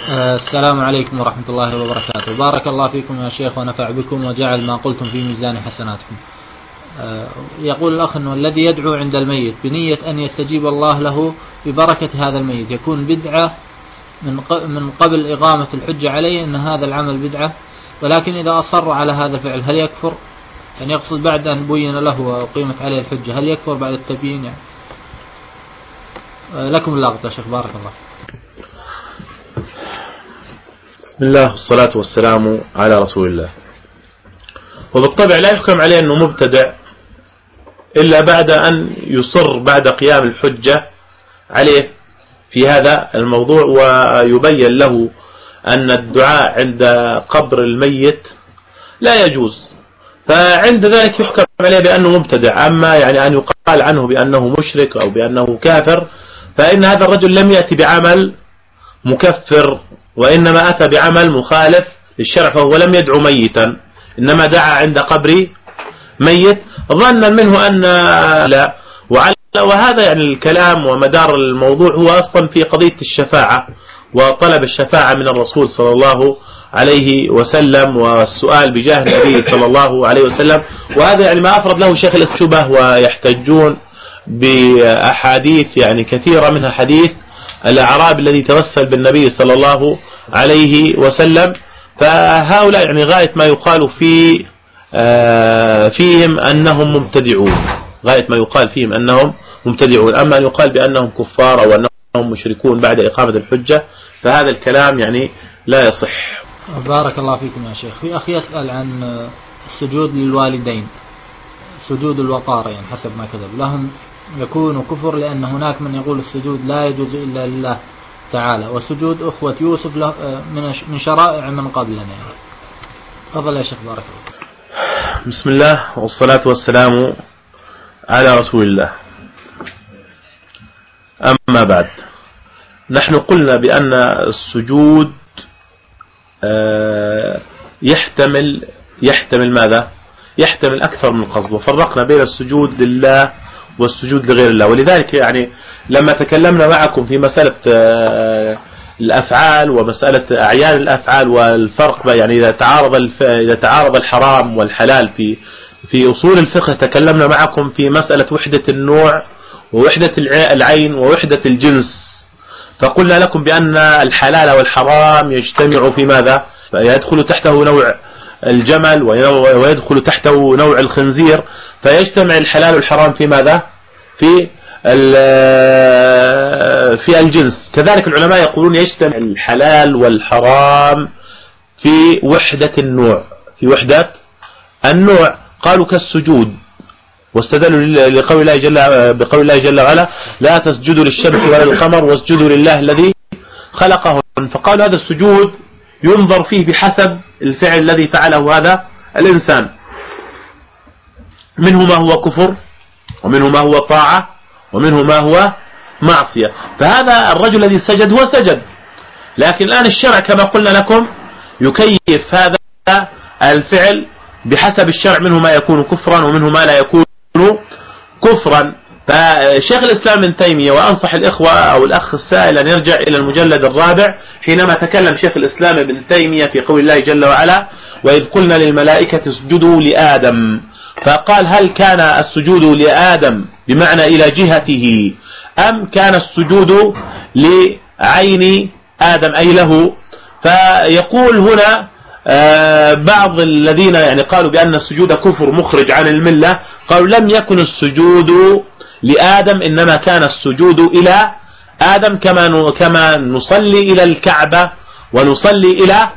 السلام عليكم ورحمة الله وبركاته. بارك الله فيكم يا شيخ ونفع بكم وجعل ما قلتم في ميزان حسناتكم. يقول الأخ أنه الذي يدعو عند الميت بنية أن يستجيب الله له ببركة هذا الميت يكون بدعة من قبل إقامة الحجة عليه أن هذا العمل بدعة، ولكن إذا أصر على هذا الفعل هل يكفر؟ يعني يقصد بعد أن بين له وقيمت عليه الحجة هل يكفر بعد التبيين يعني؟ لكم اللغط يا شيخ بارك الله. بسم الله والصلاة والسلام على رسول الله. وبالطبع لا يحكم عليه أنه مبتدع إلا بعد أن يصر بعد قيام الحجة عليه في هذا الموضوع ويبين له أن الدعاء عند قبر الميت لا يجوز، فعند ذلك يحكم عليه بأنه مبتدع. أما يعني أن يقال عنه بأنه مشرك أو بأنه كافر فإن هذا الرجل لم يأتي بعمل مكفر، وإنما أتى بعمل مخالف للشرع، فهو لم يدعو ميتا إنما دعا عند قبر ميت ظنا منه أن لا. وهذا يعني الكلام ومدار الموضوع هو أصلا في قضية الشفاعة وطلب الشفاعة من الرسول صلى الله عليه وسلم والسؤال بجاه النبي صلى الله عليه وسلم، وهذا يعني ما أفرد له شيخ الشبه ويحتجون بأحاديث يعني كثيرة منها حديث الأعراب الذي توسل بالنبي صلى الله عليه وسلم. فهؤلاء يعني غاية ما يقال فيهم أنهم مبتدعون، غاية ما يقال فيهم أنهم مبتدعون. أما أن يقال بأنهم كفار أو أنهم مشركون بعد إقامة الحجة فهذا الكلام يعني لا يصح. بارك الله فيكم يا شيخ. في أخي يسأل عن السجود للوالدين، سجود الوقار يعني حسب ما كتب لهم يكون كفر، لأن هناك من يقول السجود لا يجوز إلا لله تعالى، وسجود أخوة يوسف له من شرائع من قبلنا يعني. تفضل يا شيخ بارك الله. بسم الله والصلاة والسلام على رسول الله. أما بعد، نحن قلنا بأن السجود يحتمل ماذا؟ يحتمل أكثر من قصد، وفرقنا بين السجود لله والسجود لغير الله. ولذلك يعني لما تكلمنا معكم في مسألة الأفعال ومسألة أعيان الأفعال والفرق يعني إذا تعارض الحرام والحلال في أصول الفقه، تكلمنا معكم في مسألة وحدة النوع ووحدة العين ووحدة الجنس، فقلنا لكم بأن الحلال والحرام يجتمع في ماذا؟ فيدخل تحته نوع الجمل ويدخل تحته نوع الخنزير، فيجتمع الحلال والحرام في ماذا؟ في الجنس. كذلك العلماء يقولون يجتمع الحلال والحرام في وحدة النوع، في وحدة النوع. قالوا كالسجود، واستدلوا بقول الله جل وعلا لا تسجدوا للشمس ولا للقمر واسجدوا لله الذي خلقهن. فقالوا هذا السجود ينظر فيه بحسب الفعل الذي فعله هذا الإنسان، منه ما هو كفر ومنه ما هو طاعة ومنه ما هو معصية. فهذا الرجل الذي سجد هو سجد، لكن الآن الشرع كما قلنا لكم يكيف هذا الفعل بحسب الشرع، منه ما يكون كفرا ومنه ما لا يكون كفرا. فشيخ الإسلام ابن تيمية، وأنصح الإخوة أو الأخ السائل أن يرجع إلى المجلد الرابع حينما تكلم شيخ الإسلام ابن تيمية في قول الله جل وعلا وإذ قلنا للملائكة اسجدوا لآدم، فقال هل كان السجود لآدم بمعنى إلى جهته أم كان السجود لعين آدم أي له؟ فيقول هنا بعض الذين يعني قالوا بأن السجود كفر مخرج عن الملة، قالوا لم يكن السجود لآدم إنما كان السجود إلى آدم كما نصلي إلى الكعبة ونصلي إلى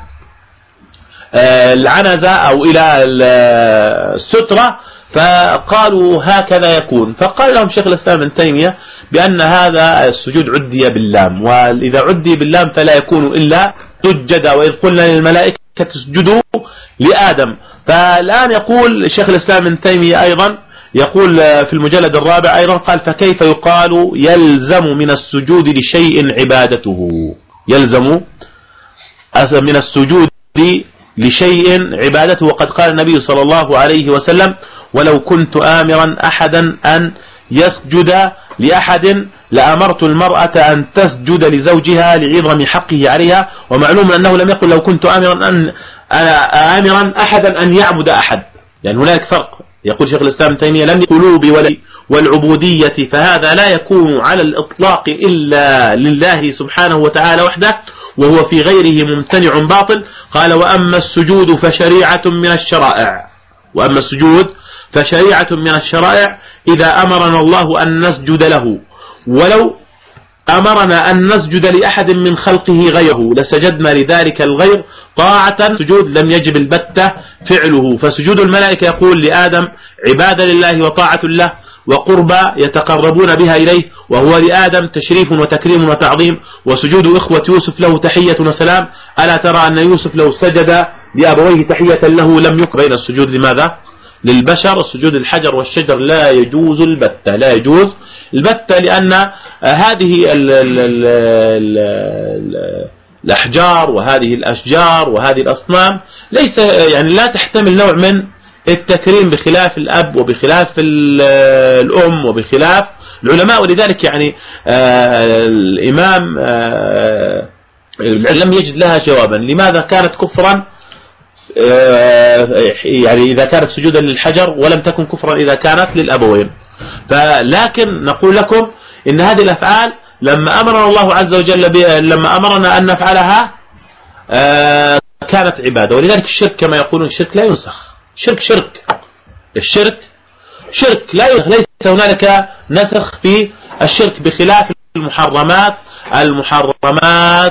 العنزة أو إلى السترة، فقالوا هكذا يكون. فقال لهم شيخ الإسلام ابن تيمية بأن هذا السجود عدي باللام، وإذا عدي باللام فلا يكون إلا سجد، وإذ قلنا للملائكة تسجدوا لآدم. فالآن يقول شيخ الإسلام ابن تيمية أيضا يقول في المجلد الرابع أيضا قال فكيف يقال يلزم من السجود لشيء عبادته، يلزم من السجود لشيء عبادته، وقد قال النبي صلى الله عليه وسلم ولو كنت آمرا أحدا أن يسجد لأحد لأمرت المرأة أن تسجد لزوجها لعظم حقه عليها. ومعلوم أنه لم يقل لو كنت آمرا أحدا أن يعبد أحد، يعني هناك فرق. يقول شيخ الإسلام ابن تيمية لم القلوب والعبودية، فهذا لا يكون على الإطلاق إلا لله سبحانه وتعالى وحده، وهو في غيره ممتنع باطل. قال وأما السجود فشريعة من الشرائع، وأما السجود فشريعة من الشرائع إذا أمرنا الله أن نسجد له، ولو أمرنا أن نسجد لأحد من خلقه غيره لسجدنا لذلك الغير طاعة. سجود لم يجب البتة فعله، فسجود الملائكة يقول لآدم عبادة لله وطاعة له وقربى يتقربون بها إليه، وهو لآدم تشريف وتكريم وتعظيم. وسجود إخوة يوسف له تحية وسلام. ألا ترى أن يوسف لو سجد لأبويه تحية له لم يكن بين السجود لماذا؟ للبشر. السجود الحجر والشجر لا يجوز البتة، لا يجوز البتة، لأن هذه الأحجار وهذه الأشجار وهذه الأصنام ليس يعني لا تحتمل نوع من التكريم بخلاف الأب وبخلاف الأم وبخلاف العلماء. ولذلك يعني الإمام لم يجد لها جوابا لماذا كانت كفرا يعني إذا كانت سجودا للحجر، ولم تكن كفرا إذا كانت للأبوين. فلكن نقول لكم إن هذه الأفعال لما أمرنا الله عز وجل لما أمرنا أن نفعلها كانت عبادة. ولذلك الشرك كما يقولون الشرك لا ينسخ. الشرك لا ينسخ، ليس هنالك نسخ في الشرك بخلاف المحرمات. المحرمات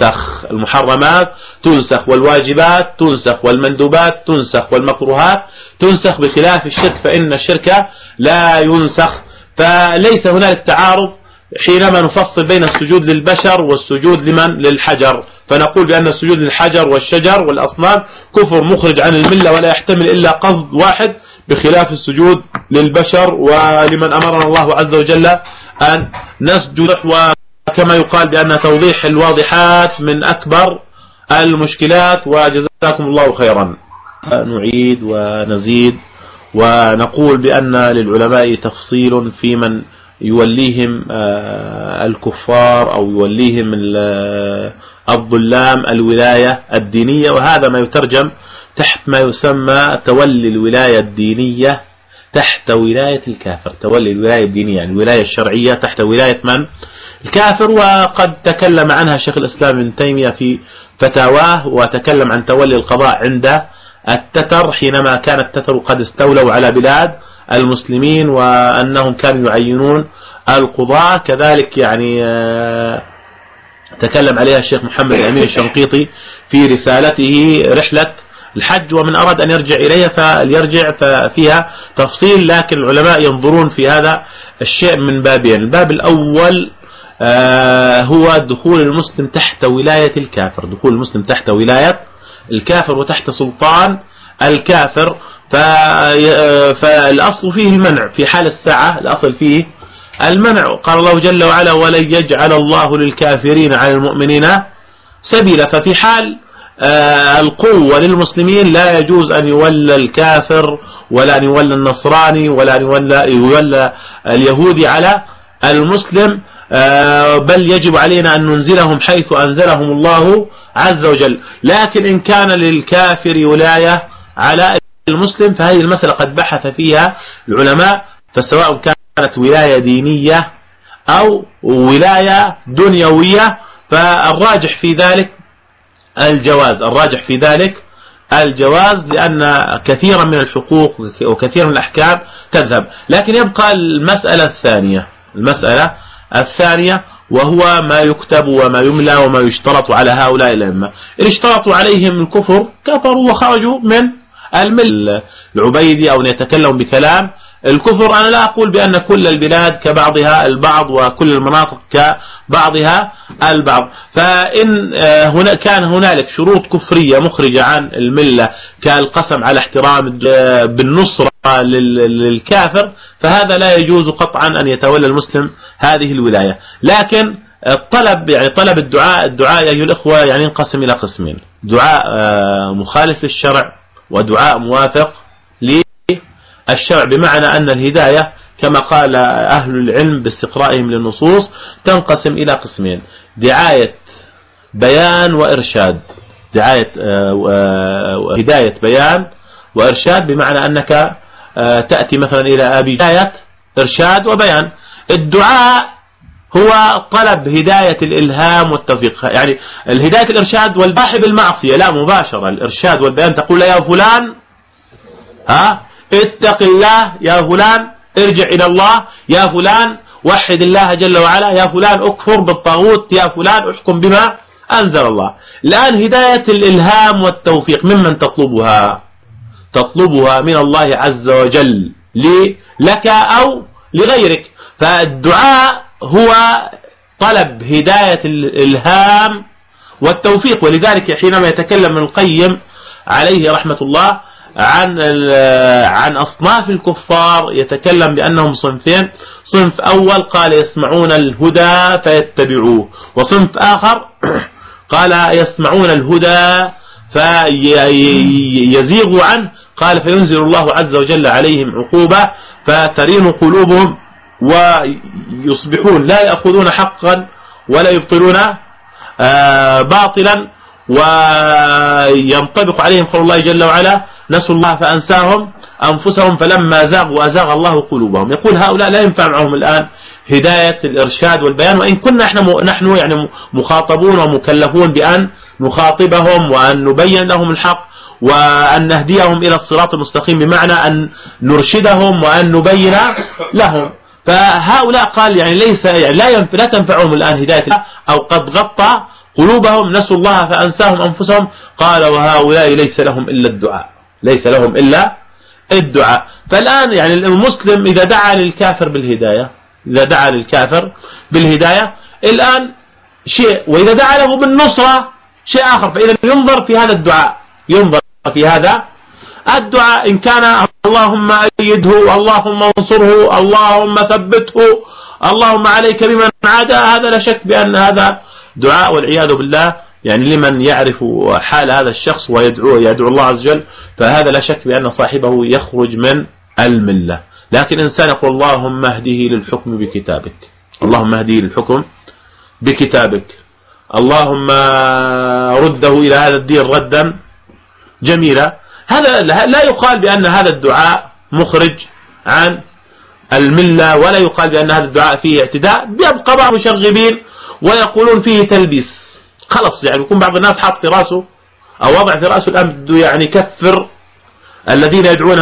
تنسخ والواجبات تنسخ والمندوبات تنسخ والمكروهات تنسخ، بخلاف الشرك فإن الشرك لا ينسخ. فليس هنالك تعارض حينما نفصل بين السجود للبشر والسجود للحجر. فنقول بأن السجود للحجر والشجر والأصنام كفر مخرج عن الملة ولا يحتمل إلا قصد واحد، بخلاف السجود للبشر ولمن أمرنا الله عز وجل أن نسجد. وكما يقال بأن توضيح الواضحات من أكبر المشكلات. وجزاكم الله خيرا. نعيد ونزيد ونقول بأن للعلماء تفصيل في من يوليهم الكفار أو يوليهم الظلام الولاية الدينية، وهذا ما يترجم تحت ما يسمى تولي الولاية الدينية تحت ولاية الكافر. تولي الولاية الدينية يعني الولاية الشرعية تحت ولاية من؟ الكافر. وقد تكلم عنها شيخ الإسلام ابن تيمية في فتاواه، وتكلم عن تولي القضاء عند التتر حينما كان التتر قد استولوا على بلاد المسلمين وأنهم كانوا يعينون القضاة. كذلك يعني تكلم عليها الشيخ محمد الأمين الشنقيطي في رسالته رحلة الحج، ومن أراد أن يرجع إليها فليرجع فيها تفصيل. لكن العلماء ينظرون في هذا الشيء من بابين. الباب الأول هو دخول المسلم تحت ولاية الكافر، دخول المسلم تحت ولاية الكافر وتحت سلطان الكافر. فالأصل فيه المنع في حال الساعة، الأصل فيه المنع. قال الله جل وعلا ولن يجعل الله للكافرين على المؤمنين سبيلا. ففي حال القوة للمسلمين لا يجوز أن يولى الكافر ولا أن يولى النصراني ولا أن يولى اليهودي على المسلم، بل يجب علينا أن ننزلهم حيث أنزلهم الله عز وجل. لكن إن كان للكافر ولاية على المسلم فهذه المسألة قد بحث فيها العلماء، فسواء كانت ولاية دينية أو ولاية دنيوية فالراجح في ذلك الجواز، لأن كثيرا من الحقوق وكثيرا من الأحكام تذهب. لكن يبقى المسألة الثانية وهو ما يكتب وما يملى وما يشترط على هؤلاء الأئمة. إن اشترطوا عليهم الكفر كفروا وخرجوا من الملة العبيدي أو أن يتكلموا بكلام الكفر. أنا لا أقول بأن كل البلاد كبعضها البعض وكل المناطق كبعضها البعض. فإن كان هنالك شروط كفرية مخرجة عن الملة كالقسم على احترام بالنصرة للكافر فهذا لا يجوز قطعا أن يتولى المسلم هذه الولاية. لكن الطلب يعني طلب الدعاء أيها الأخوة يعني ينقسم إلى قسمين: دعاء مخالف للشرع ودعاء موافق للشرع، بمعنى أن الهداية كما قال أهل العلم باستقرائهم للنصوص تنقسم إلى قسمين: دعاية بيان وإرشاد. دعاية هداية بيان وإرشاد، بمعنى أنك تأتي مثلا إلى أبي هداية إرشاد وبيان. الدعاء هو طلب هداية الإلهام والتوفيق، يعني الهداية الإرشاد والباحث بالمعصية لا مباشرة. الإرشاد والبيان تقول يا فلان اتق الله، يا فلان ارجع إلى الله، يا فلان وحد الله جل وعلا، يا فلان اكفر بالطاغوت، يا فلان احكم بما أنزل الله. الآن هداية الإلهام والتوفيق ممن تطلبها؟ تطلبها من الله عز وجل لك أو لغيرك. فالدعاء هو طلب هداية الإلهام والتوفيق. ولذلك حينما يتكلم ابن القيم عليه رحمة الله عن أصناف الكفار يتكلم بأنهم صنفين: صنف أول قال يسمعون الهدى فيتبعوه، وصنف آخر قال يسمعون الهدى فيزيغوا عنه، قال فينزل الله عز وجل عليهم عقوبة فترين قلوبهم ويصبحون لا يأخذون حقا ولا يبطلون باطلا، وينطبق عليهم قول الله جل وعلا: نسوا الله فأنساهم أنفسهم فلما زاغوا أزاغ الله قلوبهم. يقول هؤلاء لا ينفع معهم الآن هداية الإرشاد والبيان، وإن كنا نحن يعني مخاطبون ومكلفون بأن نخاطبهم وأن نبين لهم الحق وأن نهديهم إلى الصراط المستقيم، بمعنى أن نرشدهم وأن نبين لهم. فهؤلاء قال يعني ليس يعني لا تنفعهم الآن هداية الله، أو قد غطى قلوبهم، نسوا الله فأنساهم أنفسهم. قال وهؤلاء ليس لهم إلا الدعاء، ليس لهم إلا الدعاء. فالآن يعني المسلم إذا دعا للكافر بالهداية، إذا دعا للكافر بالهداية الآن شيء، وإذا دعا له بالنصرة شيء آخر. فإذا ينظر في هذا الدعاء، ينظر في هذا الدعاء إن كان اللهم أيده، اللهم انصره، اللهم ثبته، اللهم عليك بمن عادى، هذا لا شك بأن هذا دعاء والعياذ بالله. يعني لمن يعرف حال هذا الشخص ويدعو الله عز وجل، فهذا لا شك بأن صاحبه يخرج من الملة. لكن إنسان يقول اللهم اهده للحكم بكتابك، اللهم اهده للحكم بكتابك، اللهم رده إلى هذا الدين ردا جميلا، هذا لا يقال بأن هذا الدعاء مخرج عن الملة، ولا يقال بأن هذا الدعاء فيه اعتداء. بيبقى بعض المشغبين ويقولون فيه تلبيس، خلص يعني يكون بعض الناس حاط في راسه أو وضع في راسه الآن بده يعني يكفر الذين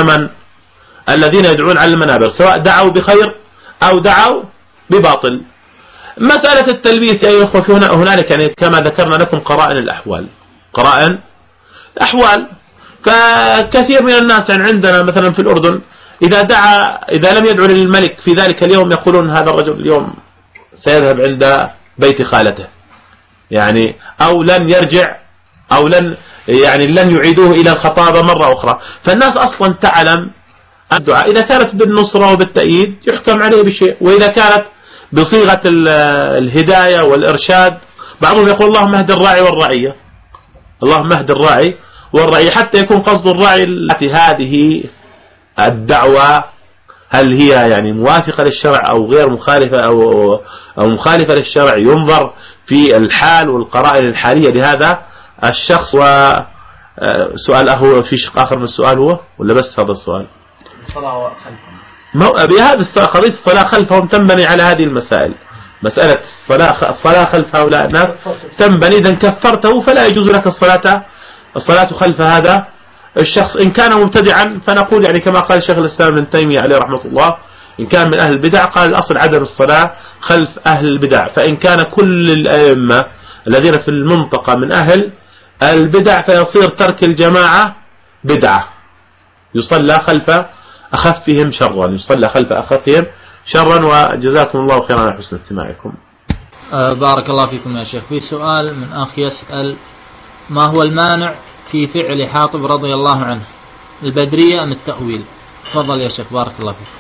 يدعون على المنابر، سواء دعوا بخير أو دعوا بباطل. مسألة التلبيس يا أخوة في هنالك يعني كما ذكرنا لكم قرائن الأحوال، قرائن الأحوال. فكثير من الناس يعني عندنا مثلا في الأردن إذا لم يدعو للملك في ذلك اليوم يقولون هذا الرجل اليوم سيذهب عند بيت خالته، يعني أو لن يرجع أو لن يعيدوه إلى الخطابة مرة أخرى. فالناس أصلا تعلم الدعاء إذا كانت بالنصرة وبالتأييد يحكم عليه بشيء، وإذا كانت بصيغة الهداية والإرشاد بعضهم يقول اللهم اهد الراعي والرعية، اللهم اهد الراعي والرعية، حتى يكون قصد الراعي التي هذه الدعوة هل هي يعني موافقة للشرع أو غير مخالفة أو مخالفة للشرع. ينظر في الحال والقرائن الحالية لهذا الشخص. وسؤال أهو في شق آخر من السؤال هو ولا بس هذا السؤال؟ الصلاة خلفهم. بهذا قضية الصلاة خلفهم تنبني على هذه المسائل. مسألة الصلاة خلف هؤلاء الناس تنبني إذا كفرته فلا يجوز لك الصلاة خلف هذا الشخص. إن كان مبتدعا فنقول يعني كما قال شيخ الإسلام ابن تيمية عليه رحمة الله، إن كان من أهل البدع قال الأصل عدم الصلاة خلف أهل البدع. فإن كان كل الأئمة الذين في المنطقة من أهل البدع فيصير ترك الجماعة بدعة، يصلى خلف أخفهم شرا، يصلى خلف أخفهم شرا. وجزاكم الله خيرا على حسن استماعكم. بارك الله فيكم يا شيخ. في سؤال من أخ يسأل: ما هو المانع في فعل حاطب رضي الله عنه، البدرية أم التأويل؟ تفضل يا شيخ بارك الله فيك.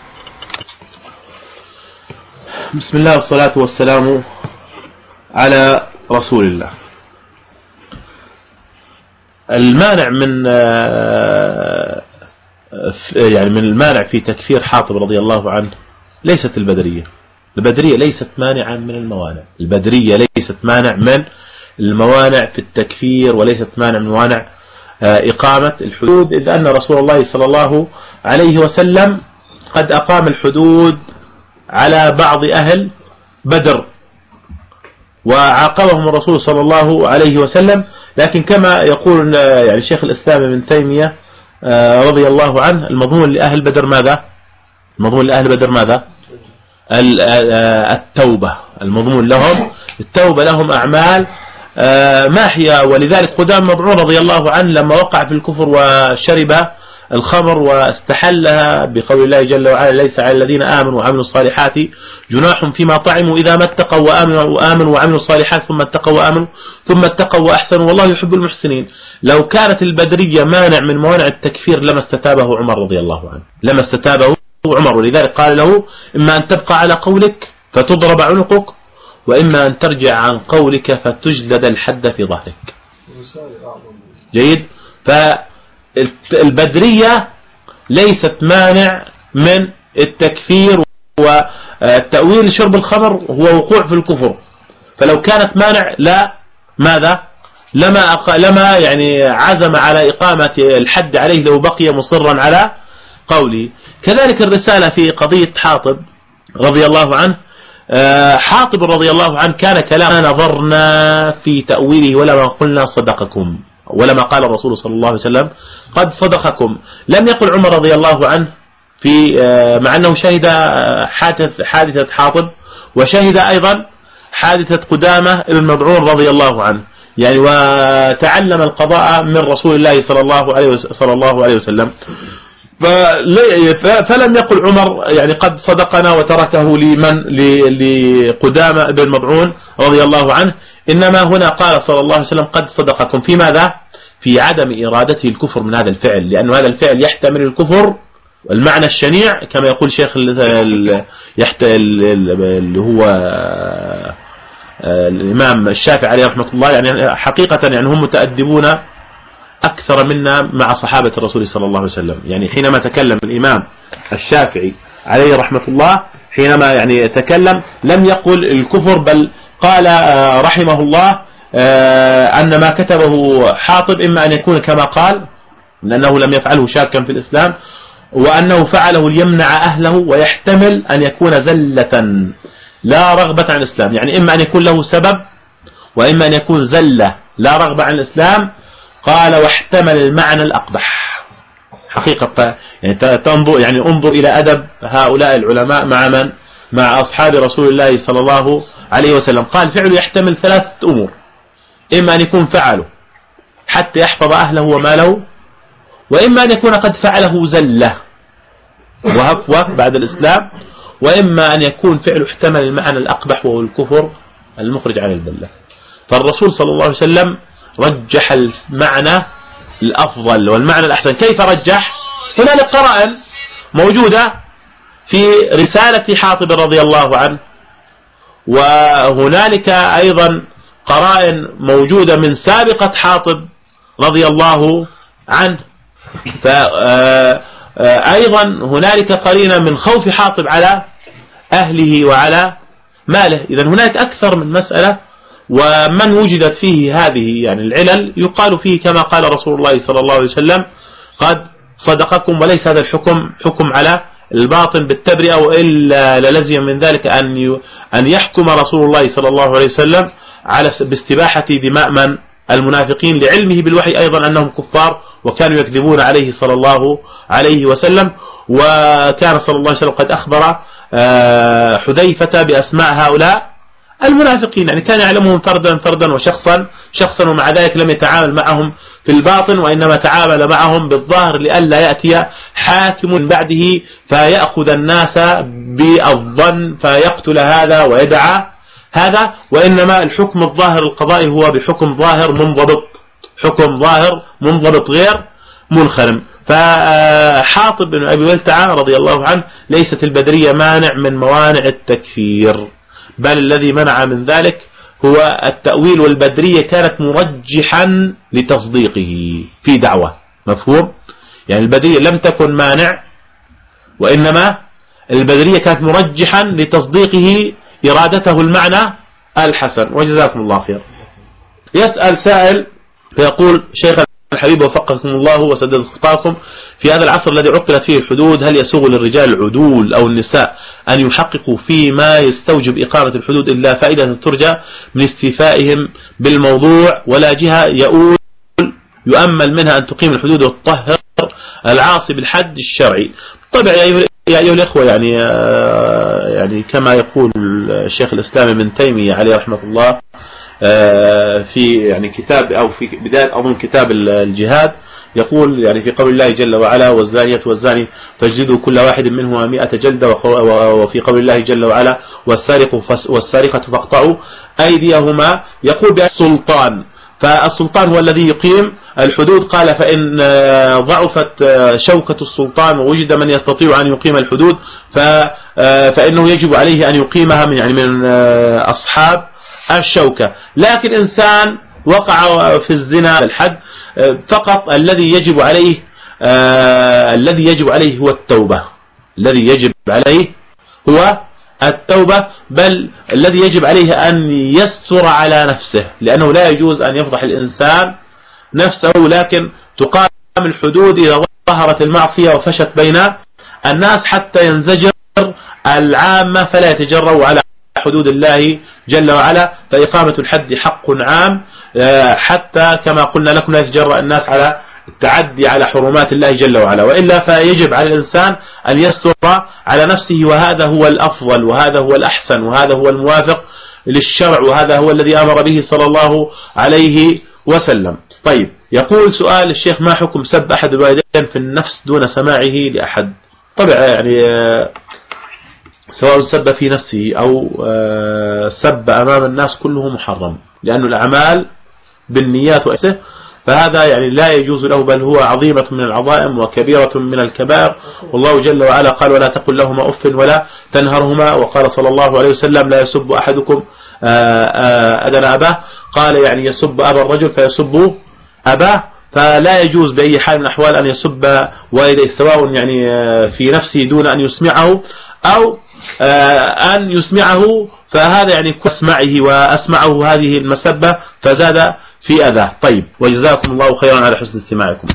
بسم الله والصلاة والسلام على رسول الله. يعني من المانع في تكفير حاطب رضي الله عنه ليست البدرية. البدرية ليست مانعا من الموانع، البدرية ليست مانع من الموانع في التكفير، وليست مانع من موانع إقامة الحدود، إذ أن رسول الله صلى الله عليه وسلم قد أقام الحدود على بعض أهل بدر وعاقبهم الرسول صلى الله عليه وسلم. لكن كما يقول يعني شيخ الإسلام ابن تيمية رضي الله عنه، المضمون لأهل بدر ماذا؟ المضمون لأهل بدر ماذا؟ التوبة. المضمون لهم التوبة، لهم أعمال ماحية. ولذلك قدام مضعون رضي الله عنه لما وقع في الكفر وشرب الخمر واستحلها بقول الله جل وعلا: ليس على الذين آمنوا وعملوا الصالحات جناح فيما طعموا إذا ما اتقوا وآمنوا وعملوا الصالحات ثم اتقوا وآمنوا ثم اتقوا وأحسنوا والله يحب المحسنين. لو كانت البدرية مانع من موانع التكفير لما استتابه عمر رضي الله عنه، لما استتابه عمر. ولذلك قال له: إما أن تبقى على قولك فتضرب عنقك، وإما أن ترجع عن قولك فتجلد الحد في ظهرك. جيد. فالبدرية ليست مانع من التكفير، والتأويل شرب الخمر هو وقوع في الكفر. فلو كانت مانع لا ماذا؟ لما يعني عزم على إقامة الحد عليه لو بقي مصرا على قولي. كذلك الرسالة في قضية حاطب رضي الله عنه. حاطب رضي الله عنه كان كلام نظرنا في تأويله ولما قلنا صدقكم، ولما قال الرسول صلى الله عليه وسلم قد صدقكم. لم يقل عمر رضي الله عنه في مع أنه شهد حادثة حاطب، وشهد أيضا حادثة قدامة ابن مضعون رضي الله عنه، يعني وتعلم القضاء من رسول الله صلى الله عليه وسلم. فلم يقل عمر يعني قد صدقنا وتركه لقدامة ابن مضعون رضي الله عنه، إنما هنا قال صلى الله عليه وسلم قد صدقكم في ماذا؟ في عدم إرادته الكفر من هذا الفعل، لأن هذا الفعل يحتمل الكفر والمعنى الشنيع كما يقول شيخ اللي هو الإمام الشافعي عليه رحمة الله. يعني حقيقة يعني هم متأدبون أكثر منا مع صحابة الرسول صلى الله عليه وسلم. يعني حينما تكلم الإمام الشافعي عليه رحمة الله، حينما يعني يتكلم لم يقل الكفر، بل قال رحمه الله أن ما كتبه حاطب إما أن يكون كما قال لأنه لم يفعله شاكا في الإسلام، وأنه فعله ليمنع أهله، ويحتمل أن يكون زلة لا رغبة عن الإسلام. يعني إما أن يكون له سبب، وإما أن يكون زلة لا رغبة عن الإسلام. قال واحتمل المعنى الأقبح. حقيقة يعني تنظر، يعني انظر إلى أدب هؤلاء العلماء مع من؟ مع أصحاب رسول الله صلى الله عليه وسلم. قال فعله يحتمل ثلاثة أمور: إما أن يكون فعله حتى يحفظ أهله وماله، وإما أن يكون قد فعله زلة وهفوة بعد الإسلام، وإما أن يكون فعله احتمل المعنى الأقبح وهو الكفر المخرج عن الملة. فالرسول صلى الله عليه وسلم رجح المعنى الأفضل والمعنى الأحسن. كيف رجح؟ هنالك قرائن موجودة في رسالة حاطب رضي الله عنه، وهنالك أيضا قرائن موجودة من سابقة حاطب رضي الله عنه. فأيضا هنالك قرينة من خوف حاطب على أهله وعلى ماله. إذن هناك أكثر من مسألة، ومن وجدت فيه هذه يعني العلل يقال فيه كما قال رسول الله صلى الله عليه وسلم قد صدقكم، وليس هذا الحكم حكم على الباطن بالتبرئة، وإلا للزم من ذلك أن يحكم رسول الله صلى الله عليه وسلم على باستباحة دماء من؟ المنافقين، لعلمه بالوحي أيضا أنهم كفار وكانوا يكذبون عليه صلى الله عليه وسلم. وكان صلى الله عليه وسلم قد أخبر حذيفة بأسماء هؤلاء المنافقين، يعني كان يعلمهم فردا وشخصا، ومع ذلك لم يتعامل معهم في الباطن، وإنما تعامل معهم بالظاهر لئلا يأتي حاكم من بعده فيأخذ الناس بالظن فيقتل هذا ويدعى هذا، وإنما الحكم الظاهر القضائي هو بحكم ظاهر منضبط، حكم ظاهر منضبط غير منخرم. فحاطب بن أبي بلتعة رضي الله عنه ليست البدرية مانع من موانع التكفير، بل الذي منع من ذلك هو التأويل، والبدرية كانت مرجحا لتصديقه في دعوة. مفهوم؟ يعني البدرية لم تكن مانع، وإنما البدرية كانت مرجحا لتصديقه إرادته المعنى الحسن. وجزاكم الله خير. يسأل سائل فيقول: شيخ الحبيب وفقكم الله وسدد خطاكم، في هذا العصر الذي عطلت فيه الحدود هل يسوغ للرجال العدول أو النساء أن يحققوا فيما يستوجب إقامة الحدود إلا فائدة ترجى من استيفائهم بالموضوع، ولا جهة يؤمل منها أن تقيم الحدود وتطهر العاصي بالحد الشرعي؟ طبعا يا أيها الإخوة، يعني كما يقول الشيخ الإسلام ابن تيمية عليه رحمة الله في يعني كتاب أو في بداية أظن كتاب الجهاد، يقول يعني في قول الله جل وعلا: والزانية والزاني فاجلدوا كل واحد منهما 100 جلدة، وفي قول الله جل وعلا: والسارقة فاقطعوا أيديهما، يقول بالسلطان. فالسلطان هو الذي يقيم الحدود. قال: فإن ضعفت شوكة السلطان ووجد من يستطيع أن يقيم الحدود فإنه يجب عليه أن يقيمها من أصحاب الشوكة. لكن إنسان وقع في الزنا الحد فقط الذي يجب عليه هو التوبة. الذي يجب عليه هو التوبة، بل الذي يجب عليه أن يستر على نفسه، لأنه لا يجوز أن يفضح الإنسان نفسه. لكن تقام الحدود إذا ظهرت المعصية وفشت بين الناس حتى ينزجر العامة فلا يتجرؤوا على حدود الله جل وعلا. فإقامة الحد حق عام، حتى كما قلنا لكم لا يتجرأ الناس على التعدي على حرمات الله جل وعلا، وإلا فيجب على الإنسان أن يستر على نفسه، وهذا هو الأفضل وهذا هو الأحسن وهذا هو الموافق للشرع وهذا هو الذي أمر به صلى الله عليه وسلم. طيب، يقول سؤال الشيخ: ما حكم سب أحد الوالدين في النفس دون سماعه لأحد؟ طبعا يعني سواء سب في نفسه أو سب أمام الناس كله محرم، لأن الأعمال بالنيات وأسه، فهذا يعني لا يجوز له، بل هو عظيمة من العظائم وكبيرة من الكبائر. والله جل وعلا قال: ولا تقل لهما أف ولا تنهرهما. وقال صلى الله عليه وسلم: لا يسب أحدكم أذن أباه. قال يعني يسب أبا الرجل فيسب أباه. فلا يجوز بأي حال من الأحوال أن يسب والديه، سواء يعني في نفسه دون أن يسمعه أو أن يسمعه، فهذا يعني أسمعه وأسمعه هذه المسبة فزاد في أذاه. طيب، وجزاكم الله خيرا على حسن استماعكم.